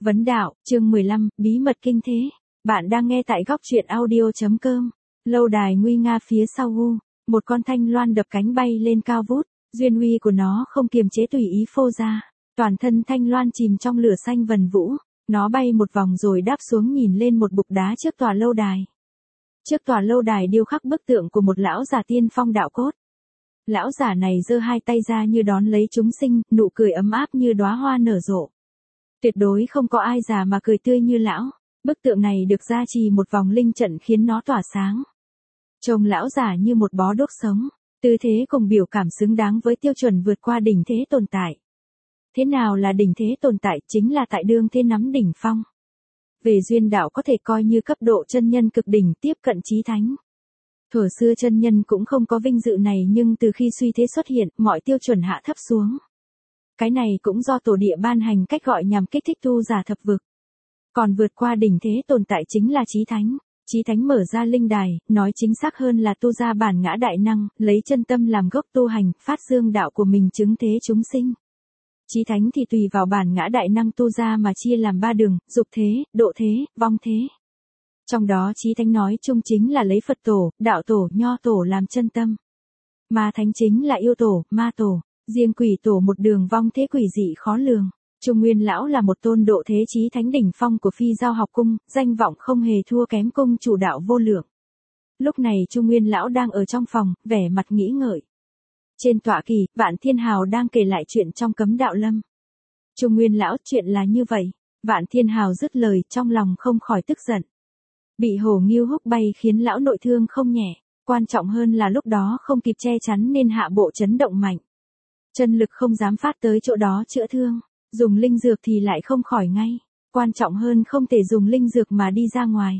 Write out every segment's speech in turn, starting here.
Vấn đạo, chương 15, bí mật kinh thế. Bạn đang nghe tại góc truyện audio.com. Lâu đài nguy nga phía sau Gu, một con thanh loan đập cánh bay lên cao vút, duyên uy của nó không kiềm chế tùy ý phô ra. Toàn thân thanh loan chìm trong lửa xanh vần vũ, nó bay một vòng rồi đáp xuống nhìn lên một bục đá trước tòa lâu đài. Trước tòa lâu đài điêu khắc bức tượng của một lão già tiên phong đạo cốt. Lão già này giơ hai tay ra như đón lấy chúng sinh, nụ cười ấm áp như đóa hoa nở rộ. Tuyệt đối không có ai già mà cười tươi như lão. Bức tượng này được gia trì một vòng linh trận khiến nó tỏa sáng. Trông lão già như một bó đuốc sống, tư thế cùng biểu cảm xứng đáng với tiêu chuẩn vượt qua đỉnh thế tồn tại. Thế nào là đỉnh thế tồn tại? Chính là tại đương thế nắm đỉnh phong. Về duyên đạo có thể coi như cấp độ chân nhân cực đỉnh tiếp cận chí thánh. Thuở xưa chân nhân cũng không có vinh dự này, nhưng từ khi suy thế xuất hiện, mọi tiêu chuẩn hạ thấp xuống. Cái này cũng do tổ địa ban hành cách gọi nhằm kích thích tu giả thập vực. Còn vượt qua đỉnh thế tồn tại chính là chí thánh. Chí thánh mở ra linh đài, nói chính xác hơn là tu ra bản ngã đại năng, lấy chân tâm làm gốc tu hành, phát dương đạo của mình chứng thế chúng sinh. Chí thánh thì tùy vào bản ngã đại năng tu ra mà chia làm ba đường, dục thế, độ thế, vong thế. Trong đó chí thánh nói chung chính là lấy Phật tổ, đạo tổ, nho tổ làm chân tâm. Ma thánh chính là yêu tổ, ma tổ, riêng quỷ tổ một đường vong thế quỷ dị khó lường. Trung Nguyên lão là một tôn độ thế chí thánh đỉnh phong của Phi Giao học cung, danh vọng không hề thua kém cung chủ đạo vô lượng. Lúc này Trung Nguyên lão đang ở trong phòng, vẻ mặt nghĩ ngợi. Trên tọa kỳ, Vạn Thiên Hào đang kể lại chuyện trong cấm đạo lâm. Trung Nguyên lão, chuyện là như vậy. Vạn Thiên Hào dứt lời, trong lòng không khỏi tức giận. Bị hổ nghiêu húc bay khiến lão nội thương không nhẹ, quan trọng hơn là lúc đó không kịp che chắn nên hạ bộ chấn động mạnh. Chân lực không dám phát tới chỗ đó chữa thương, dùng linh dược thì lại không khỏi ngay, quan trọng hơn không thể dùng linh dược mà đi ra ngoài.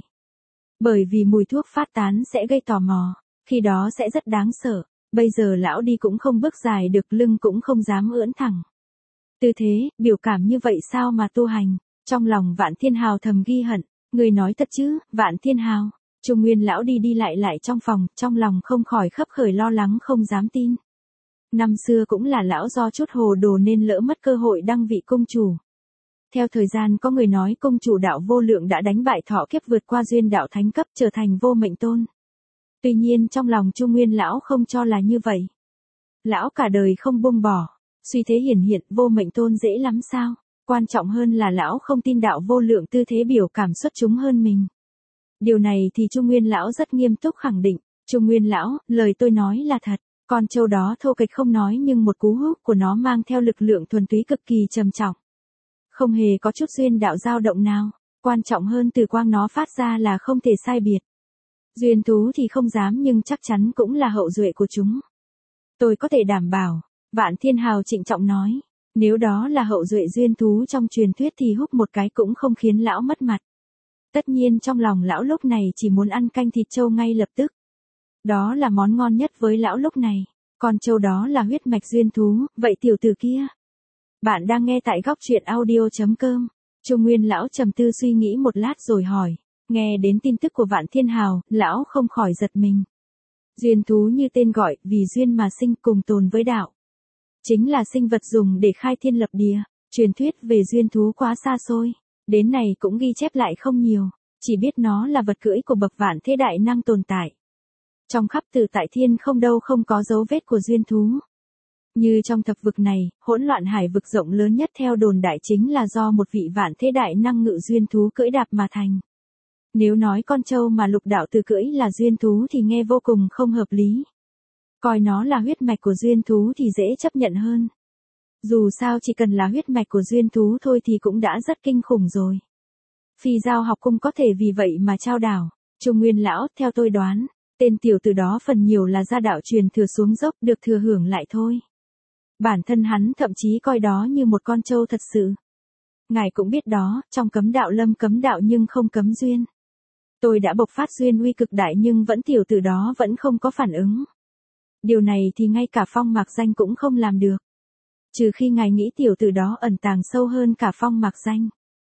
Bởi vì mùi thuốc phát tán sẽ gây tò mò, khi đó sẽ rất đáng sợ, bây giờ lão đi cũng không bước dài được, lưng cũng không dám ưỡn thẳng. Tư thế, biểu cảm như vậy sao mà tu hành, trong lòng Vạn Thiên Hào thầm ghi hận. Người nói thật chứ, Vạn Thiên Hào. Trung Nguyên lão đi đi lại trong phòng, trong lòng không khỏi khấp khởi lo lắng không dám tin. Năm xưa cũng là lão do chút hồ đồ nên lỡ mất cơ hội đăng vị cung chủ. Theo thời gian có người nói cung chủ đạo vô lượng đã đánh bại thọ kiếp vượt qua duyên đạo thánh cấp trở thành vô mệnh tôn. Tuy nhiên trong lòng Trung Nguyên lão không cho là như vậy. Lão cả đời không buông bỏ, suy thế hiển hiện vô mệnh tôn dễ lắm sao? Quan trọng hơn là lão không tin đạo vô lượng tư thế biểu cảm xuất chúng hơn mình. Điều này thì Trung Nguyên lão rất nghiêm túc khẳng định. Trung Nguyên lão, lời tôi nói là thật. Con trâu đó thô kệch không nói nhưng một cú húc của nó mang theo lực lượng thuần túy cực kỳ trầm trọng. Không hề có chút duyên đạo dao động nào. Quan trọng hơn từ quang nó phát ra là không thể sai biệt. Duyên thú thì không dám nhưng chắc chắn cũng là hậu duệ của chúng. Tôi có thể đảm bảo. Vạn Thiên Hào trịnh trọng nói. Nếu đó là hậu duệ duyên thú trong truyền thuyết thì húc một cái cũng không khiến lão mất mặt. Tất nhiên trong lòng lão lúc này chỉ muốn ăn canh thịt trâu ngay lập tức. Đó là món ngon nhất với lão lúc này. Con trâu đó là huyết mạch duyên thú, vậy tiểu tử kia. Bạn đang nghe tại góc truyện audio.com. Trung Nguyên lão trầm tư suy nghĩ một lát rồi hỏi. Nghe đến tin tức của Vạn Thiên Hào, lão không khỏi giật mình. Duyên thú như tên gọi, vì duyên mà sinh cùng tồn với đạo. Chính là sinh vật dùng để khai thiên lập địa, truyền thuyết về duyên thú quá xa xôi, đến này cũng ghi chép lại không nhiều, chỉ biết nó là vật cưỡi của bậc vạn thế đại năng tồn tại. Trong khắp tự tại thiên không đâu không có dấu vết của duyên thú. Như trong thập vực này, hỗn loạn hải vực rộng lớn nhất theo đồn đại chính là do một vị vạn thế đại năng ngự duyên thú cưỡi đạp mà thành. Nếu nói con trâu mà lục đạo từ cưỡi là duyên thú thì nghe vô cùng không hợp lý. Coi nó là huyết mạch của duyên thú thì dễ chấp nhận hơn. Dù sao chỉ cần là huyết mạch của duyên thú thôi thì cũng đã rất kinh khủng rồi. Phi Giao học cung có thể vì vậy mà trao đảo. Trung Nguyên lão, theo tôi đoán, tên tiểu tử đó phần nhiều là gia đạo truyền thừa xuống dốc được thừa hưởng lại thôi. Bản thân hắn thậm chí coi đó như một con trâu thật sự. Ngài cũng biết đó, trong cấm đạo lâm cấm đạo nhưng không cấm duyên. Tôi đã bộc phát duyên uy cực đại nhưng vẫn tiểu tử đó vẫn không có phản ứng. Điều này thì ngay cả Phong Mạc Danh cũng không làm được. Trừ khi ngài nghĩ tiểu tử đó ẩn tàng sâu hơn cả Phong Mạc Danh.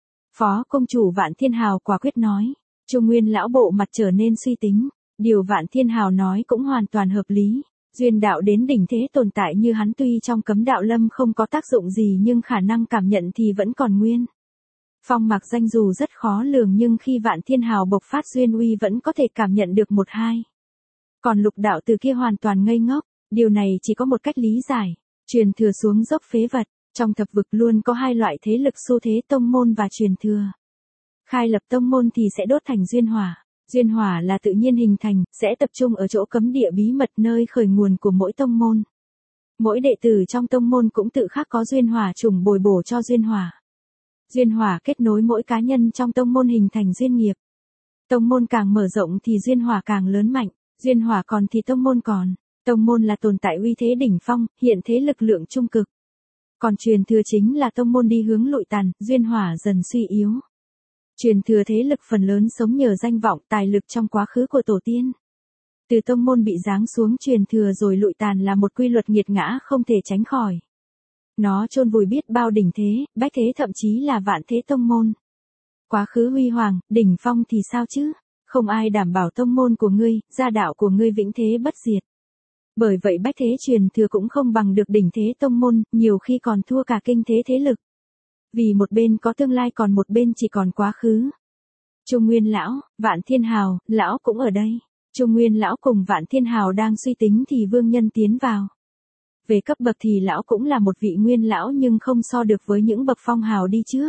Phó công chủ Vạn Thiên Hào quả quyết nói. Trung Nguyên lão bộ mặt trở nên suy tính. Điều Vạn Thiên Hào nói cũng hoàn toàn hợp lý. Duyên đạo đến đỉnh thế tồn tại như hắn tuy trong cấm đạo lâm không có tác dụng gì nhưng khả năng cảm nhận thì vẫn còn nguyên. Phong Mạc Danh dù rất khó lường nhưng khi Vạn Thiên Hào bộc phát duyên uy vẫn có thể cảm nhận được một hai. Còn Lục đạo từ kia hoàn toàn ngây ngốc, điều này chỉ có một cách lý giải, truyền thừa xuống dốc phế vật, trong thập vực luôn có hai loại thế lực xu thế tông môn và truyền thừa. Khai lập tông môn thì sẽ đốt thành duyên hỏa là tự nhiên hình thành, sẽ tập trung ở chỗ cấm địa bí mật nơi khởi nguồn của mỗi tông môn. Mỗi đệ tử trong tông môn cũng tự khắc có duyên hỏa trùng bồi bổ cho duyên hỏa. Duyên hỏa kết nối mỗi cá nhân trong tông môn hình thành duyên nghiệp. Tông môn càng mở rộng thì duyên hỏa càng lớn mạnh, duyên hỏa còn thì tông môn còn. Tông môn là tồn tại uy thế đỉnh phong, hiện thế lực lượng trung cực. Còn truyền thừa chính là tông môn đi hướng lụi tàn, duyên hỏa dần suy yếu. Truyền thừa thế lực phần lớn sống nhờ danh vọng tài lực trong quá khứ của tổ tiên. Từ tông môn bị giáng xuống truyền thừa rồi lụi tàn là một quy luật nghiệt ngã không thể tránh khỏi. Nó chôn vùi biết bao đỉnh thế, bách thế thậm chí là vạn thế tông môn. Quá khứ huy hoàng, đỉnh phong thì sao chứ? Không ai đảm bảo tông môn của ngươi, gia đạo của ngươi vĩnh thế bất diệt. Bởi vậy bách thế truyền thừa cũng không bằng được đỉnh thế tông môn, nhiều khi còn thua cả kinh thế thế lực. Vì một bên có tương lai còn một bên chỉ còn quá khứ. Trung Nguyên lão, Vạn Thiên Hào, lão cũng ở đây. Trung Nguyên lão cùng Vạn Thiên Hào đang suy tính thì Vương Nhân tiến vào. Về cấp bậc thì lão cũng là một vị nguyên lão nhưng không so được với những bậc phong hào đi trước.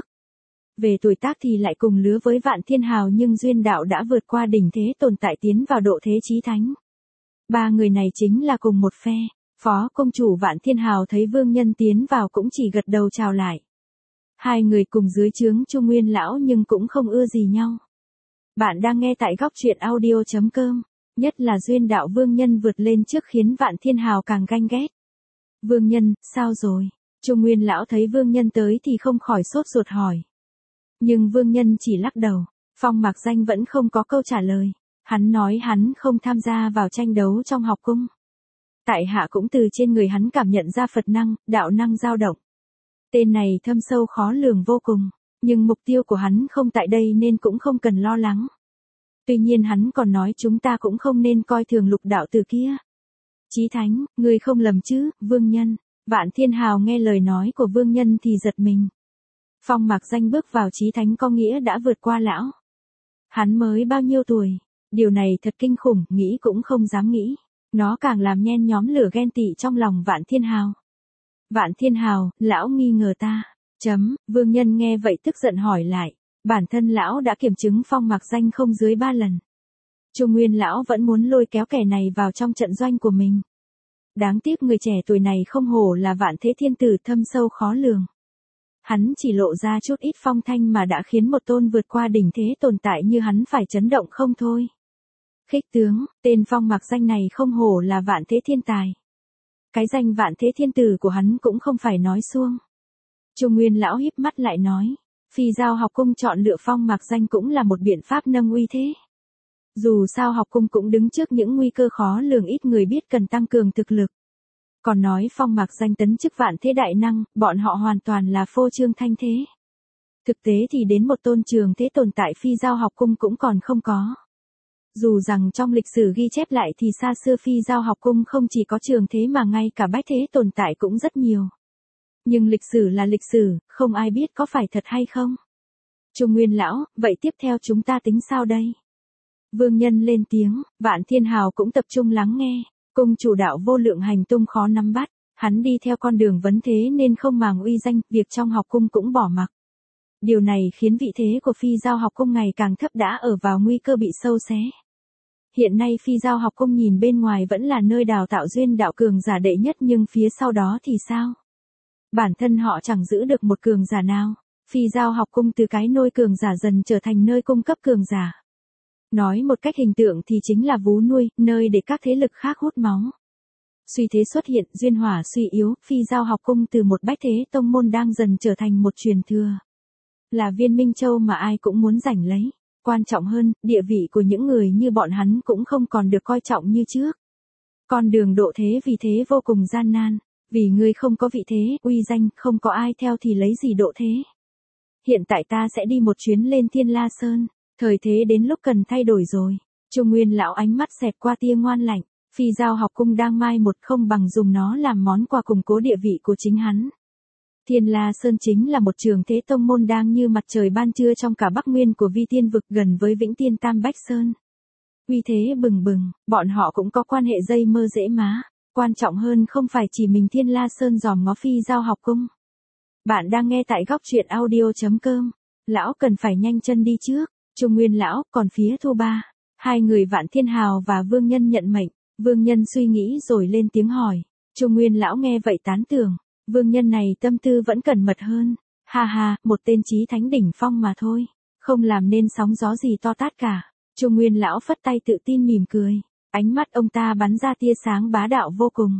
Về tuổi tác thì lại cùng lứa với Vạn Thiên Hào nhưng duyên đạo đã vượt qua đỉnh thế tồn tại tiến vào độ thế chí thánh. Ba người này chính là cùng một phe. Phó công chủ Vạn Thiên Hào thấy Vương Nhân tiến vào cũng chỉ gật đầu chào lại. Hai người cùng dưới trướng Trung Nguyên lão nhưng cũng không ưa gì nhau. Bạn đang nghe tại góc truyện audio.com. Nhất là duyên đạo Vương Nhân vượt lên trước khiến Vạn Thiên Hào càng ganh ghét. Vương Nhân, sao rồi? Trung Nguyên lão thấy Vương Nhân tới thì không khỏi sốt ruột hỏi. Nhưng Vương Nhân chỉ lắc đầu. Phong Mạc Danh vẫn không có câu trả lời. Hắn nói hắn không tham gia vào tranh đấu trong học cung. Tại hạ cũng từ trên người hắn cảm nhận ra Phật năng, đạo năng dao động. Tên này thâm sâu khó lường vô cùng, nhưng mục tiêu của hắn không tại đây nên cũng không cần lo lắng. Tuy nhiên hắn còn nói chúng ta cũng không nên coi thường Lục đạo từ kia. Chí Thánh, ngươi không lầm chứ, Vương Nhân. Vạn Thiên Hào nghe lời nói của Vương Nhân thì giật mình. Phong Mạc Danh bước vào Chí Thánh có nghĩa đã vượt qua lão. Hắn mới bao nhiêu tuổi? Điều này thật kinh khủng, nghĩ cũng không dám nghĩ. Nó càng làm nhen nhóm lửa ghen tị trong lòng Vạn Thiên Hào. Vạn Thiên Hào, lão nghi ngờ ta. Vương Nhân nghe vậy tức giận hỏi lại. Bản thân lão đã kiểm chứng Phong Mạc Danh không dưới 3 lần. Trung Nguyên lão vẫn muốn lôi kéo kẻ này vào trong trận doanh của mình. Đáng tiếc người trẻ tuổi này không hổ là Vạn Thế Thiên Tử thâm sâu khó lường. Hắn chỉ lộ ra chút ít phong thanh mà đã khiến một tôn vượt qua đỉnh thế tồn tại như hắn phải chấn động không thôi. Khích tướng, tên Phong Mạc Danh này không hổ là Vạn Thế Thiên Tài. Cái danh Vạn Thế Thiên Tử của hắn cũng không phải nói suông. Trung Nguyên lão híp mắt lại nói, Phi Giao học cung chọn lựa Phong Mạc Danh cũng là một biện pháp nâng uy thế. Dù sao học cung cũng đứng trước những nguy cơ khó lường ít người biết cần tăng cường thực lực. Còn nói Phong Mạc Danh tấn chức Vạn Thế Đại Năng, bọn họ hoàn toàn là phô trương thanh thế. Thực tế thì đến một tôn trường thế tồn tại Phi Giao học cung cũng còn không có. Dù rằng trong lịch sử ghi chép lại thì xa xưa Phi Giao học cung không chỉ có trường thế mà ngay cả bách thế tồn tại cũng rất nhiều. Nhưng lịch sử là lịch sử, không ai biết có phải thật hay không. Trung Nguyên lão, vậy tiếp theo chúng ta tính sao đây? Vương Nhân lên tiếng, Vạn Thiên Hào cũng tập trung lắng nghe. Cung chủ đạo vô lượng hành tung khó nắm bắt, hắn đi theo con đường vấn thế nên không màng uy danh, việc trong học cung cũng bỏ mặc. Điều này khiến vị thế của Phi Giao học cung ngày càng thấp đã ở vào nguy cơ bị sâu xé. Hiện nay Phi Giao học cung nhìn bên ngoài vẫn là nơi đào tạo duyên đạo cường giả đệ nhất nhưng phía sau đó thì sao? Bản thân họ chẳng giữ được một cường giả nào. Phi Giao học cung từ cái nôi cường giả dần trở thành nơi cung cấp cường giả. Nói một cách hình tượng thì chính là vú nuôi, nơi để các thế lực khác hút máu. Suy thế xuất hiện, duyên hỏa suy yếu, Phi Giao học cung từ một bách thế tông môn đang dần trở thành một truyền thừa. Là viên minh châu mà ai cũng muốn giành lấy. Quan trọng hơn, địa vị của những người như bọn hắn cũng không còn được coi trọng như trước. Con đường độ thế vì thế vô cùng gian nan. Vì ngươi không có vị thế, uy danh, không có ai theo thì lấy gì độ thế. Hiện tại ta sẽ đi một chuyến lên Thiên La Sơn. Thời thế đến lúc cần thay đổi rồi. Trung Nguyên lão ánh mắt xẹt qua tia ngoan lạnh. Phi Giao học cung đang mai một không bằng dùng nó làm món quà củng cố địa vị của chính hắn. Thiên La Sơn chính là một trường thế tông môn đang như mặt trời ban trưa trong cả Bắc Nguyên của Vi Tiên vực gần với Vĩnh Tiên Tam Bách Sơn. Uy thế bừng bừng, bọn họ cũng có quan hệ dây mơ dễ má. Quan trọng hơn không phải chỉ mình Thiên La Sơn dòm ngó Phi Giao học cung. Bạn đang nghe tại góc truyện audio.com. Lão cần phải nhanh chân đi trước. Trung Nguyên lão, còn phía Thu Ba. Hai người Vạn Thiên Hào và Vương Nhân nhận mệnh. Vương Nhân suy nghĩ rồi lên tiếng hỏi. Trung Nguyên lão nghe vậy tán thưởng. Vương Nhân này tâm tư vẫn cẩn mật hơn. Ha ha, một tên chí thánh đỉnh phong mà thôi. Không làm nên sóng gió gì to tát cả. Trung Nguyên lão phất tay tự tin mỉm cười. Ánh mắt ông ta bắn ra tia sáng bá đạo vô cùng.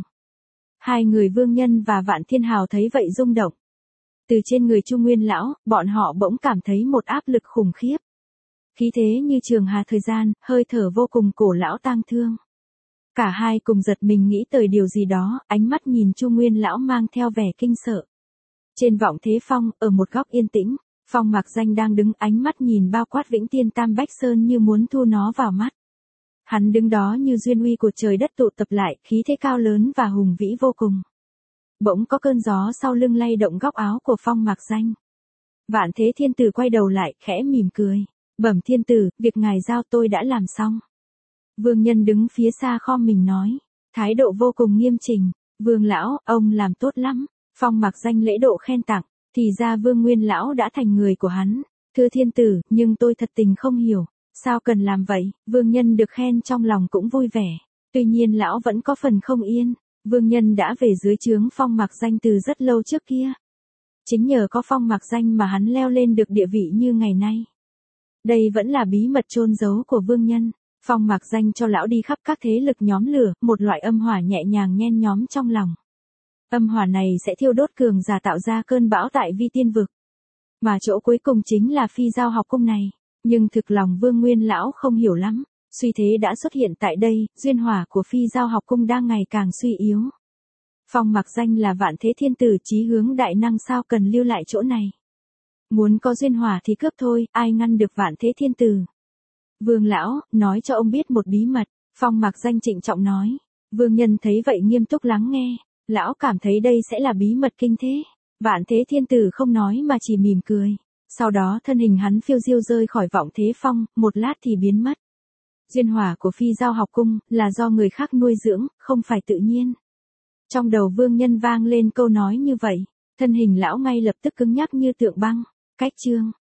Hai người Vương Nhân và Vạn Thiên Hào thấy vậy rung động. Từ trên người Trung Nguyên lão, bọn họ bỗng cảm thấy một áp lực khủng khiếp. Khí thế như trường hà thời gian, hơi thở vô cùng cổ lão tang thương. Cả hai cùng giật mình nghĩ tới điều gì đó, ánh mắt nhìn Trung Nguyên lão mang theo vẻ kinh sợ. Trên vọng thế phong, ở một góc yên tĩnh, Phong Mạc Danh đang đứng ánh mắt nhìn bao quát Vĩnh Tiên Tam Bách Sơn như muốn thu nó vào mắt. Hắn đứng đó như duyên uy của trời đất tụ tập lại, khí thế cao lớn và hùng vĩ vô cùng. Bỗng có cơn gió sau lưng lay động góc áo của Phong Mạc Danh. Vạn Thế Thiên Tử quay đầu lại, khẽ mỉm cười. Bẩm Thiên Tử, việc ngài giao tôi đã làm xong. Vương Nhân đứng phía xa khom mình nói. Thái độ vô cùng nghiêm chỉnh. Vương lão, ông làm tốt lắm. Phong Mạc Danh lễ độ khen tặng. Thì ra Vương Nguyên lão đã thành người của hắn. Thưa Thiên Tử, nhưng tôi thật tình không hiểu. Sao cần làm vậy? Vương Nhân được khen trong lòng cũng vui vẻ. Tuy nhiên lão vẫn có phần không yên. Vương Nhân đã về dưới trướng Phong Mạc Danh từ rất lâu trước kia. Chính nhờ có Phong Mạc Danh mà hắn leo lên được địa vị như ngày nay. Đây vẫn là bí mật chôn giấu của Vương Nhân. Phong Mạc Danh cho lão đi khắp các thế lực nhóm lửa, một loại âm hỏa nhẹ nhàng nhen nhóm trong lòng. Âm hỏa này sẽ thiêu đốt cường giả tạo ra cơn bão tại Vi Tiên vực. Mà chỗ cuối cùng chính là Phi Giao học cung này. Nhưng thực lòng Vương Nguyên lão không hiểu lắm. Suy thế đã xuất hiện tại đây, duyên hỏa của Phi Giao học cung đang ngày càng suy yếu. Phong Mạc Danh là Vạn Thế Thiên Tử chí hướng đại năng sao cần lưu lại chỗ này. Muốn có duyên hỏa thì cướp thôi, ai ngăn được Vạn Thế Thiên Tử. Vương lão, nói cho ông biết một bí mật. Phong Mạc Danh trịnh trọng nói. Vương Nhân thấy vậy nghiêm túc lắng nghe. Lão cảm thấy đây sẽ là bí mật kinh thế. Vạn Thế Thiên Tử không nói mà chỉ mỉm cười. Sau đó thân hình hắn phiêu diêu rơi khỏi vọng thế phong, một lát thì biến mất. Duyên hỏa của Phi Giao học cung là do người khác nuôi dưỡng, không phải tự nhiên. Trong đầu Vương Nhân vang lên câu nói như vậy, thân hình lão ngay lập tức cứng nhắc như tượng băng. Cách chương